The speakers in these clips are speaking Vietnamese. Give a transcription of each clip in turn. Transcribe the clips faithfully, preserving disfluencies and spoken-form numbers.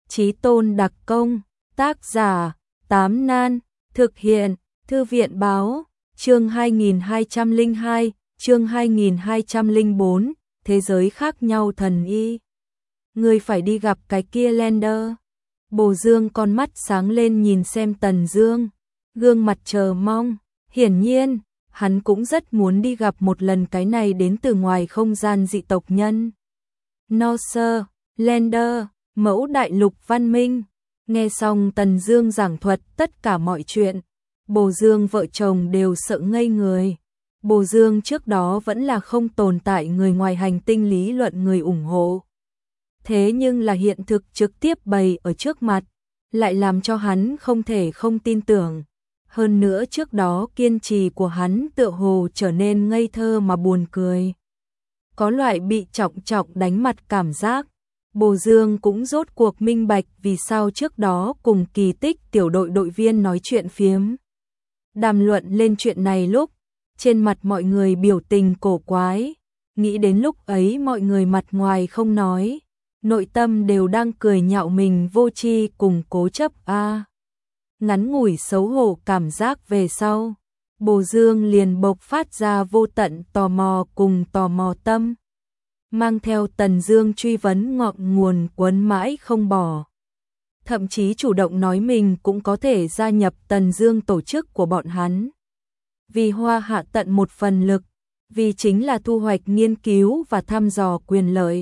Chí Tôn đặc công, tác giả, Tám Nan, thực hiện, Thư viện báo, chương hai nghìn hai trăm lẻ hai, chương hai nghìn hai trăm lẻ bốn, thế giới khác nhau thần y. Người phải đi gặp cái kia Lander. Bồ Dương con mắt sáng lên nhìn xem Tần Dương, gương mặt chờ mong, hiển nhiên, hắn cũng rất muốn đi gặp một lần cái này đến từ ngoài không gian dị tộc nhân. Norse, Lander, mẫu đại lục văn minh. Nghe xong Tần Dương giảng thuật tất cả mọi chuyện, Bồ Dương vợ chồng đều sợ ngây người. Bồ Dương trước đó vẫn là không tồn tại người ngoài hành tinh lý luận người ủng hộ. Thế nhưng là hiện thực trực tiếp bày ở trước mặt, lại làm cho hắn không thể không tin tưởng. Hơn nữa trước đó kiên trì của hắn tựa hồ trở nên ngây thơ mà buồn cười. Có loại bị trọng trọng đánh mặt cảm giác. Bồ Dương cũng rốt cuộc minh bạch vì sao trước đó cùng Kỳ Tích tiểu đội đội viên nói chuyện phiếm. Đàm luận lên chuyện này lúc, trên mặt mọi người biểu tình cổ quái, nghĩ đến lúc ấy mọi người mặt ngoài không nói, nội tâm đều đang cười nhạo mình vô tri cùng cố chấp a. À, ngắn ngủi xấu hổ cảm giác về sau, Bồ Dương liền bộc phát ra vô tận tò mò cùng tò mò tâm, mang theo Tần Dương truy vấn ngọn nguồn quấn mãi không bỏ. Thậm chí chủ động nói mình cũng có thể gia nhập Tần Dương tổ chức của bọn hắn. Vì hoa hạ tận một phần lực, vì chính là thu hoạch nghiên cứu và thăm dò quyền lợi.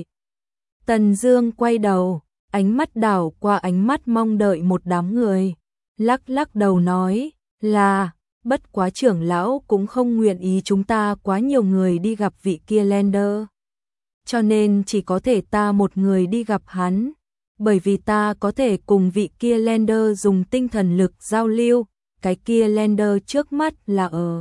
Tần Dương quay đầu, ánh mắt đảo qua ánh mắt mong đợi một đám người, lắc lắc đầu nói là, bất quá trưởng lão cũng không nguyện ý chúng ta quá nhiều người đi gặp vị kia Lander. Cho nên chỉ có thể ta một người đi gặp hắn, bởi vì ta có thể cùng vị kia Lander dùng tinh thần lực giao lưu, cái kia Lander trước mắt là ở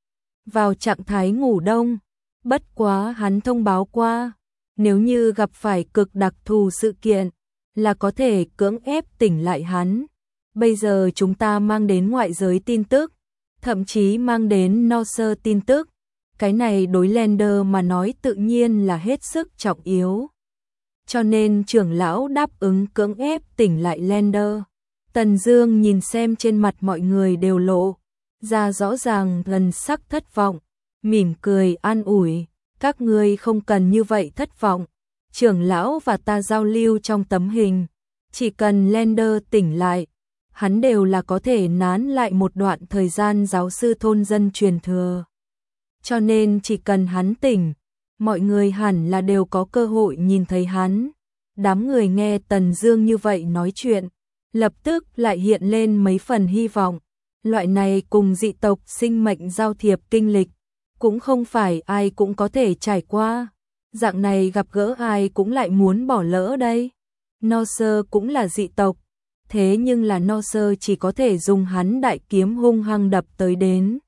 vào trạng thái ngủ đông, bất quá hắn thông báo qua, nếu như gặp phải cực đặc thù sự kiện, là có thể cưỡng ép tỉnh lại hắn. Bây giờ chúng ta mang đến ngoại giới tin tức, thậm chí mang đến Norse tin tức, cái này đối Lander mà nói tự nhiên là hết sức trọng yếu. Cho nên trưởng lão đáp ứng cưỡng ép tỉnh lại Lander. Tần Dương nhìn xem trên mặt mọi người đều lộ ra rõ ràng thần sắc thất vọng, mỉm cười an ủi, các ngươi không cần như vậy thất vọng, trưởng lão và ta giao lưu trong tấm hình, chỉ cần Lander tỉnh lại, hắn đều là có thể nán lại một đoạn thời gian giáo sư thôn dân truyền thừa. Cho nên chỉ cần hắn tỉnh, mọi người hẳn là đều có cơ hội nhìn thấy hắn. Đám người nghe Tần Dương như vậy nói chuyện, lập tức lại hiện lên mấy phần hy vọng. Loại này cùng dị tộc sinh mệnh giao thiệp kinh lịch, cũng không phải ai cũng có thể trải qua. Dạng này gặp gỡ ai cũng lại muốn bỏ lỡ đây. Norse cũng là dị tộc, thế nhưng là Norse chỉ có thể dùng hắn đại kiếm hung hăng đập tới đến,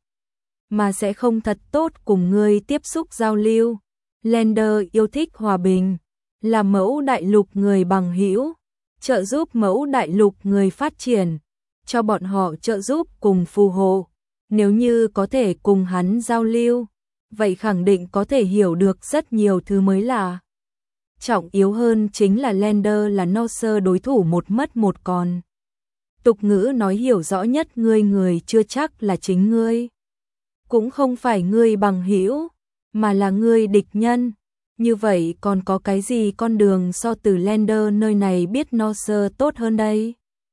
mà sẽ không thật tốt cùng ngươi tiếp xúc giao lưu. Lander yêu thích hòa bình, là mẫu đại lục người bằng hữu, trợ giúp mẫu đại lục người phát triển, cho bọn họ trợ giúp cùng phù hộ. Nếu như có thể cùng hắn giao lưu, vậy khẳng định có thể hiểu được rất nhiều thứ mới lạ. Trọng yếu hơn chính là Lander là Norse đối thủ một mất một còn. Tục ngữ nói hiểu rõ nhất ngươi người chưa chắc là chính ngươi, cũng không phải ngươi bằng hữu, mà là ngươi địch nhân. Như vậy còn có cái gì con đường so từ Lander nơi này biết Norse tốt hơn đây?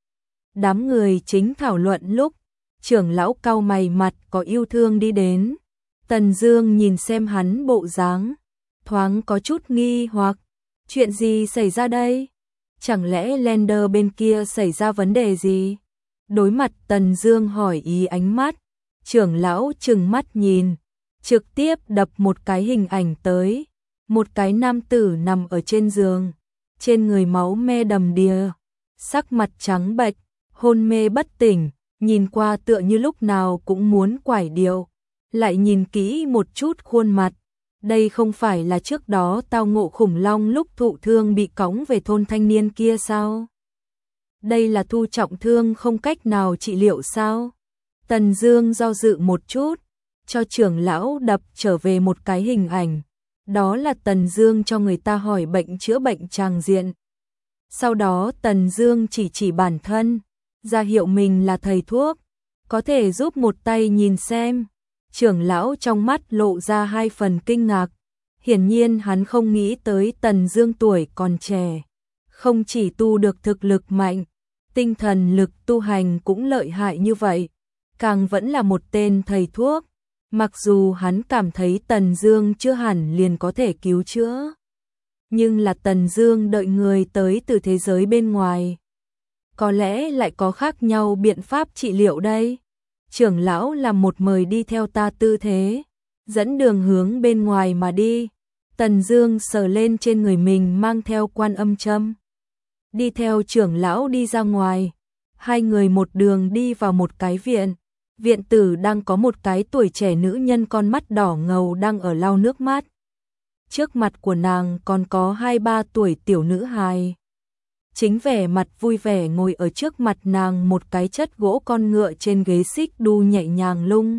Đám người chính thảo luận lúc, trưởng lão cau mày mặt có yêu thương đi đến. Tần Dương nhìn xem hắn bộ dáng, thoáng có chút nghi hoặc, chuyện gì xảy ra đây? Chẳng lẽ Lander bên kia xảy ra vấn đề gì? Đối mặt Tần Dương hỏi ý ánh mắt, trưởng lão trừng mắt nhìn, trực tiếp đập một cái hình ảnh tới, một cái nam tử nằm ở trên giường, trên người máu me đầm đìa, sắc mặt trắng bệch, hôn mê bất tỉnh, nhìn qua tựa như lúc nào cũng muốn quải điệu, lại nhìn kỹ một chút khuôn mặt, đây không phải là trước đó tao ngộ khủng long lúc thụ thương bị cõng về thôn thanh niên kia sao? Đây là thu trọng thương không cách nào trị liệu sao? Tần Dương do dự một chút, cho trưởng lão đập trở về một cái hình ảnh, đó là Tần Dương cho người ta hỏi bệnh chữa bệnh tràng diện. Sau đó Tần Dương chỉ chỉ bản thân, ra hiệu mình là thầy thuốc, có thể giúp một tay nhìn xem. Trưởng lão trong mắt lộ ra hai phần kinh ngạc, hiển nhiên hắn không nghĩ tới Tần Dương tuổi còn trẻ, không chỉ tu được thực lực mạnh, tinh thần lực tu hành cũng lợi hại như vậy, càng vẫn là một tên thầy thuốc. Mặc dù hắn cảm thấy Tần Dương chưa hẳn liền có thể cứu chữa, nhưng là Tần Dương đợi người tới từ thế giới bên ngoài, có lẽ lại có khác nhau biện pháp trị liệu đây. Trưởng lão làm một mời đi theo ta tư thế, dẫn đường hướng bên ngoài mà đi. Tần Dương sờ lên trên người mình mang theo quan âm châm, đi theo trưởng lão đi ra ngoài. Hai người một đường đi vào một cái viện. Viện tử đang có một cái tuổi trẻ nữ nhân con mắt đỏ ngầu đang ở lau nước mắt. Trước mặt của nàng còn có hai ba tuổi tiểu nữ hài, chính vẻ mặt vui vẻ ngồi ở trước mặt nàng một cái chất gỗ con ngựa trên ghế xích đu nhẹ nhàng lung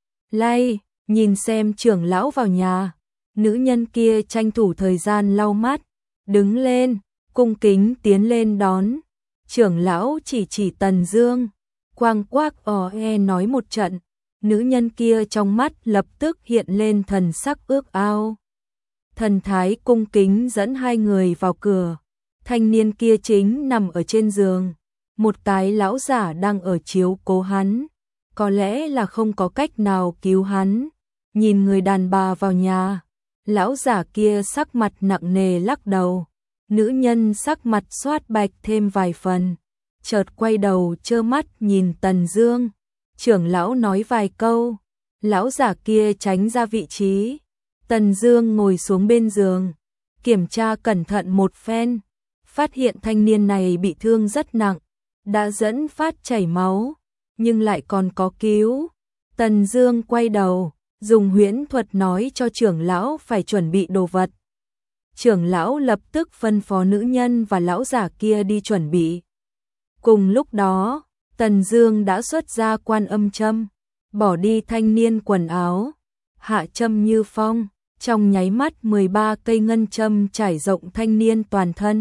lay. Nhìn xem trưởng lão vào nhà, nữ nhân kia tranh thủ thời gian lau mắt, đứng lên, cung kính tiến lên đón. Trưởng lão chỉ chỉ Tần Dương, quang quác ò e nói một trận, nữ nhân kia trong mắt lập tức hiện lên thần sắc ước ao. Thần thái cung kính dẫn hai người vào cửa. Thanh niên kia chính nằm ở trên giường, một cái lão giả đang ở chiếu cố hắn, có lẽ là không có cách nào cứu hắn. Nhìn người đàn bà vào nhà, lão giả kia sắc mặt nặng nề lắc đầu. Nữ nhân sắc mặt xoát bạch thêm vài phần, chợt quay đầu trơ mắt nhìn Tần Dương. Trưởng lão nói vài câu, lão giả kia tránh ra vị trí. Tần Dương ngồi xuống bên giường, kiểm tra cẩn thận một phen, phát hiện thanh niên này bị thương rất nặng, đã dẫn phát chảy máu, nhưng lại còn có cứu. Tần Dương quay đầu, dùng huyễn thuật nói cho trưởng lão phải chuẩn bị đồ vật. Trưởng lão lập tức phân phó nữ nhân và lão giả kia đi chuẩn bị. Cùng lúc đó, Tần Dương đã xuất ra quan âm châm, bỏ đi thanh niên quần áo, hạ châm như phong, trong nháy mắt mười ba cây ngân châm trải rộng thanh niên toàn thân.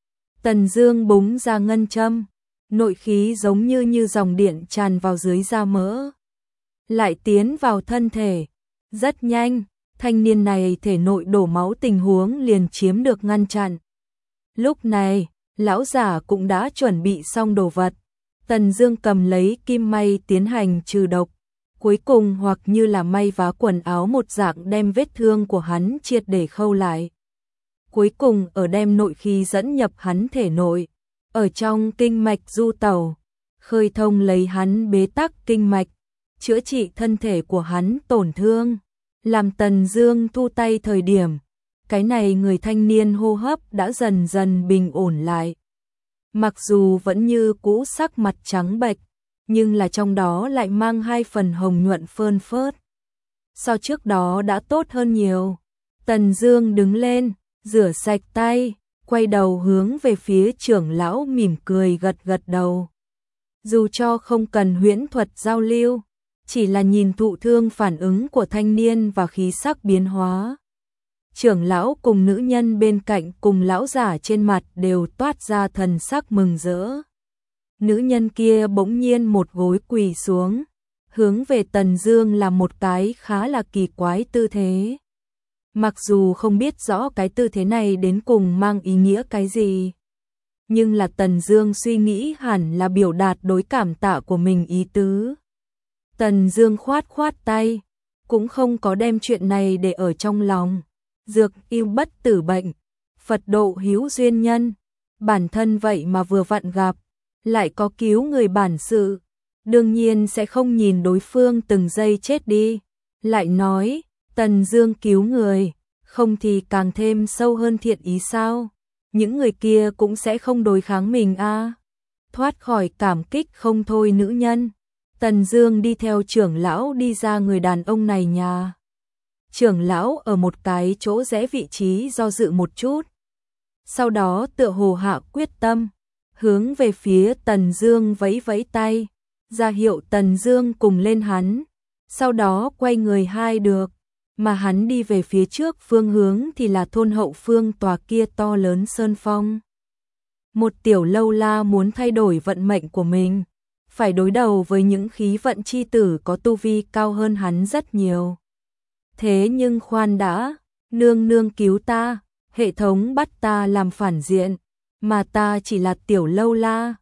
Tần Dương búng ra ngân châm, nội khí giống như như dòng điện tràn vào dưới da mỡ, lại tiến vào thân thể. Rất nhanh, thanh niên này thể nội đổ máu tình huống liền chiếm được ngăn chặn. Lúc này, lão giả cũng đã chuẩn bị xong đồ vật. Tần Dương cầm lấy kim may tiến hành trừ độc, cuối cùng hoặc như là may vá quần áo một dạng đem vết thương của hắn triệt để khâu lại. Cuối cùng ở đem nội khí dẫn nhập hắn thể nội, ở trong kinh mạch du tẩu, khơi thông lấy hắn bế tắc kinh mạch, chữa trị thân thể của hắn tổn thương. Làm Tần Dương thu tay thời điểm, cái này người thanh niên hô hấp đã dần dần bình ổn lại. Mặc dù vẫn như cũ sắc mặt trắng bệch, nhưng là trong đó lại mang hai phần hồng nhuận phơn phớt. So trước đó đã tốt hơn nhiều. Tần Dương đứng lên, rửa sạch tay, quay đầu hướng về phía trưởng lão mỉm cười gật gật đầu. Dù cho không cần huyễn thuật giao lưu, chỉ là nhìn thụ thương phản ứng của thanh niên và khí sắc biến hóa, trưởng lão cùng nữ nhân bên cạnh cùng lão giả trên mặt đều toát ra thần sắc mừng rỡ. Nữ nhân kia bỗng nhiên một gối quỳ xuống, hướng về Tần Dương làm một cái khá là kỳ quái tư thế. Mặc dù không biết rõ cái tư thế này đến cùng mang ý nghĩa cái gì, nhưng là Tần Dương suy nghĩ hẳn là biểu đạt đối cảm tạ của mình ý tứ. Tần Dương khoát khoát tay, cũng không có đem chuyện này để ở trong lòng. Dược yêu bất tử bệnh, Phật độ hữu duyên nhân, bản thân vậy mà vừa vặn gặp, lại có cứu người bản sự, đương nhiên sẽ không nhìn đối phương từng giây chết đi. Lại nói, Tần Dương cứu người, không thì càng thêm sâu hơn thiện ý sao? Những người kia cũng sẽ không đối kháng mình a. À? Thoát khỏi cảm kích không thôi nữ nhân, Tần Dương đi theo trưởng lão đi ra người đàn ông này nhà. Trưởng lão ở một cái chỗ rẽ vị trí do dự một chút, sau đó tựa hồ hạ quyết tâm, hướng về phía Tần Dương vẫy vẫy tay, ra hiệu Tần Dương cùng lên hắn, sau đó quay người hai được, mà hắn đi về phía trước phương hướng thì là thôn hậu phương tòa kia to lớn sơn phong. Một tiểu lâu la muốn thay đổi vận mệnh của mình, phải đối đầu với những khí vận chi tử có tu vi cao hơn hắn rất nhiều. Thế nhưng khoan đã, nương nương cứu ta, hệ thống bắt ta làm phản diện, mà ta chỉ là tiểu lâu la,